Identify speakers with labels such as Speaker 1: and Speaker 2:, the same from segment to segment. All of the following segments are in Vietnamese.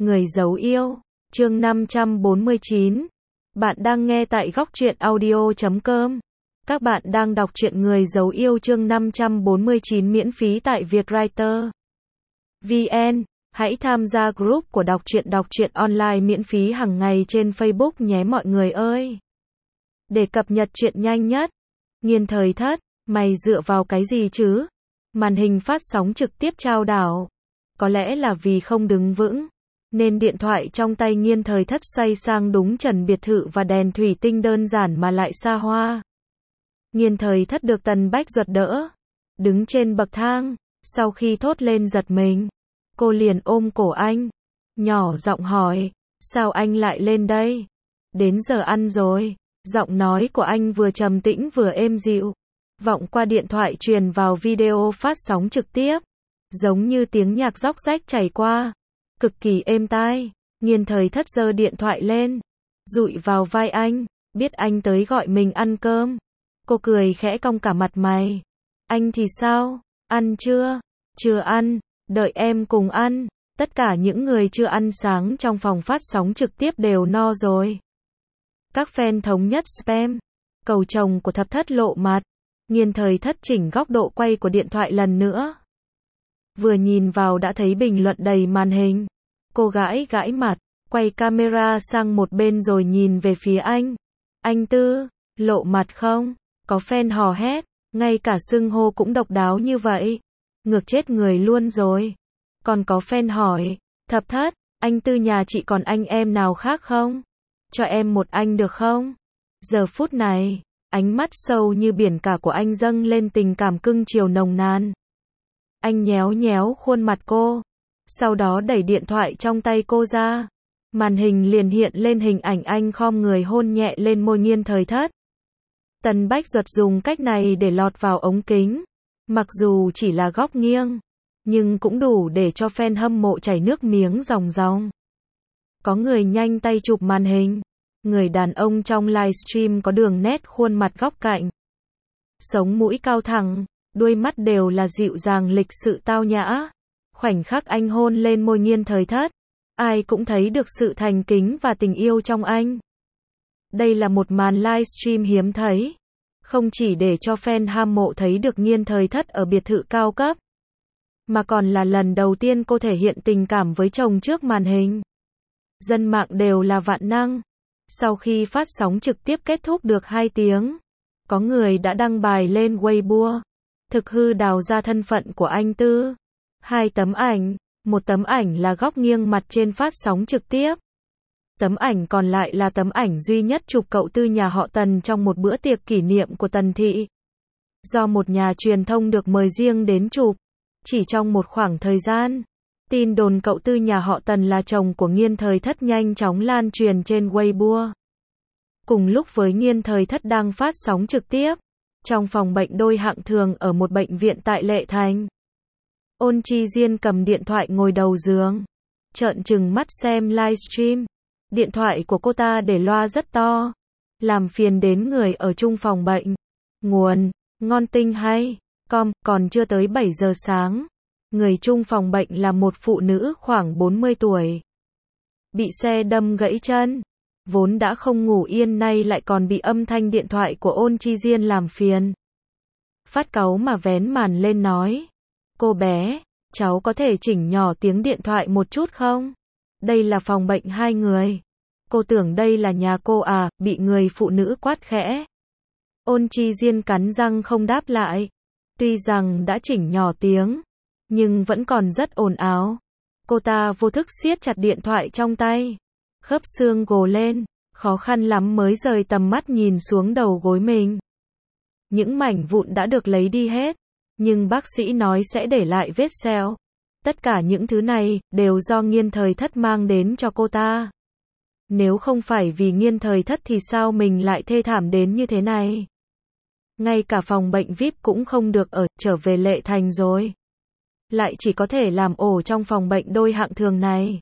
Speaker 1: Người giấu yêu, chương 549. Bạn đang nghe tại góc truyện audio.com. Các bạn đang đọc truyện Người giấu yêu chương 549 miễn phí tại Vietwriter VN. Hãy tham gia group của đọc truyện online miễn phí hàng ngày trên Facebook nhé mọi người ơi. Để cập nhật truyện nhanh nhất. Nghiên thời thất, mày dựa vào cái gì chứ? Màn hình phát sóng trực tiếp chao đảo. Có lẽ là vì không đứng vững, nên điện thoại trong tay Nghiên thời thất xoay sang đúng trần biệt thự và đèn thủy tinh đơn giản mà lại xa hoa. Nghiên thời thất được Tần Bách Duật đỡ, đứng trên bậc thang, sau khi thốt lên giật mình, cô liền ôm cổ anh, nhỏ giọng hỏi, sao anh lại lên đây? Đến giờ ăn rồi. Giọng nói của anh vừa trầm tĩnh vừa êm dịu, vọng qua điện thoại truyền vào video phát sóng trực tiếp, giống như tiếng nhạc róc rách chảy qua, cực kỳ êm tai. Nghiên thời thất giơ điện thoại lên, dụi vào vai anh, biết anh tới gọi mình ăn cơm. Cô cười khẽ cong cả mặt mày. Anh thì sao? Ăn chưa? Chưa ăn, đợi em cùng ăn. Tất cả những người chưa ăn sáng trong phòng phát sóng trực tiếp đều no rồi. Các fan thống nhất spam. Cầu chồng của thập thất lộ mặt. Nghiên thời thất chỉnh góc độ quay của điện thoại lần nữa. Vừa nhìn vào đã thấy bình luận đầy màn hình. Cô gãi gãi mặt, quay camera sang một bên rồi nhìn về phía anh. Anh Tư, lộ mặt không? Có fan hò hét, ngay cả xưng hô cũng độc đáo như vậy. Ngược chết người luôn rồi. Còn có fan hỏi, thập thất, anh Tư nhà chị còn anh em nào khác không? Cho em một anh được không? Giờ phút này, ánh mắt sâu như biển cả của anh dâng lên tình cảm cưng chiều nồng nàn. Anh nhéo nhéo khuôn mặt cô, sau đó đẩy điện thoại trong tay cô ra. Màn hình liền hiện lên hình ảnh anh khom người hôn nhẹ lên môi Nghiên thời thất. Tần Bách Duật dùng cách này để lọt vào ống kính. Mặc dù chỉ là góc nghiêng, nhưng cũng đủ để cho fan hâm mộ chảy nước miếng ròng ròng. Có người nhanh tay chụp màn hình. Người đàn ông trong livestream có đường nét khuôn mặt góc cạnh, sống mũi cao thẳng, đuôi mắt đều là dịu dàng lịch sự tao nhã. Khoảnh khắc anh hôn lên môi Nghiên thời thất, ai cũng thấy được sự thành kính và tình yêu trong anh. Đây là một màn livestream hiếm thấy, không chỉ để cho fan hâm mộ thấy được Nghiên thời thất ở biệt thự cao cấp, mà còn là lần đầu tiên cô thể hiện tình cảm với chồng trước màn hình. Dân mạng đều là vạn năng. Sau khi phát sóng trực tiếp kết thúc được 2 tiếng, có người đã đăng bài lên Weibo, thực hư đào ra thân phận của anh Tư. 2 tấm ảnh, một tấm ảnh là góc nghiêng mặt trên phát sóng trực tiếp. Tấm ảnh còn lại là tấm ảnh duy nhất chụp cậu Tư nhà họ Tần trong một bữa tiệc kỷ niệm của Tần thị. Do một nhà truyền thông được mời riêng đến chụp, chỉ trong một khoảng thời gian, tin đồn cậu Tư nhà họ Tần là chồng của Nghiên thời thất nhanh chóng lan truyền trên Weibo. Cùng lúc với Nghiên thời thất đang phát sóng trực tiếp, trong phòng bệnh đôi hạng thường ở một bệnh viện tại Lệ Thành, Ôn Chi Diên cầm điện thoại ngồi đầu giường, trợn trừng mắt xem livestream. Điện thoại của cô ta để loa rất to, làm phiền đến người ở chung phòng bệnh. Nguồn, ngon tinh hay, còn chưa tới 7 giờ sáng. Người chung phòng bệnh là một phụ nữ khoảng 40 tuổi. Bị xe đâm gãy chân. Vốn đã không ngủ yên nay lại còn bị âm thanh điện thoại của Ôn Chi Diên làm phiền. Phát cáu mà vén màn lên nói. Cô bé, cháu có thể chỉnh nhỏ tiếng điện thoại một chút không? Đây là phòng bệnh 2 người. Cô tưởng đây là nhà cô à, bị người phụ nữ quát khẽ. Ôn Chi Diên cắn răng không đáp lại. Tuy rằng đã chỉnh nhỏ tiếng, nhưng vẫn còn rất ồn ào. Cô ta vô thức siết chặt điện thoại trong tay. Khớp xương gồ lên, khó khăn lắm mới rời tầm mắt nhìn xuống đầu gối mình. Những mảnh vụn đã được lấy đi hết, nhưng bác sĩ nói sẽ để lại vết sẹo. Tất cả những thứ này đều do Nghiên thời thất mang đến cho cô ta. Nếu không phải vì Nghiên thời thất thì sao mình lại thê thảm đến như thế này? Ngay cả phòng bệnh VIP cũng không được ở, trở về Lệ Thành rồi. Lại chỉ có thể làm ổ trong phòng bệnh đôi hạng thường này.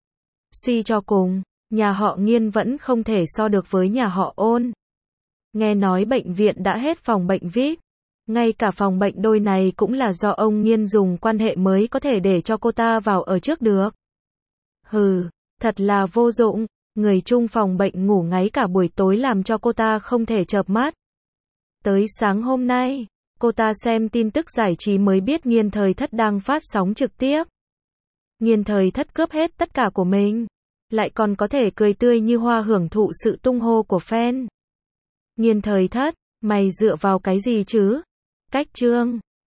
Speaker 1: Suy cho cùng, nhà họ Nghiên vẫn không thể so được với nhà họ Ôn. Nghe nói bệnh viện đã hết phòng bệnh VIP. Ngay cả phòng bệnh đôi này cũng là do ông Nghiên dùng quan hệ mới có thể để cho cô ta vào ở trước được. Hừ, thật là vô dụng. Người chung phòng bệnh ngủ ngáy cả buổi tối làm cho cô ta không thể chợp mắt. Tới sáng hôm nay, cô ta xem tin tức giải trí mới biết Nghiên Thời Thất đang phát sóng trực tiếp. Nghiên Thời Thất cướp hết tất cả của mình, lại còn có thể cười tươi như hoa hưởng thụ sự tung hô của fan. Nghiên Thời Thất, mày dựa vào cái gì chứ? Cách chương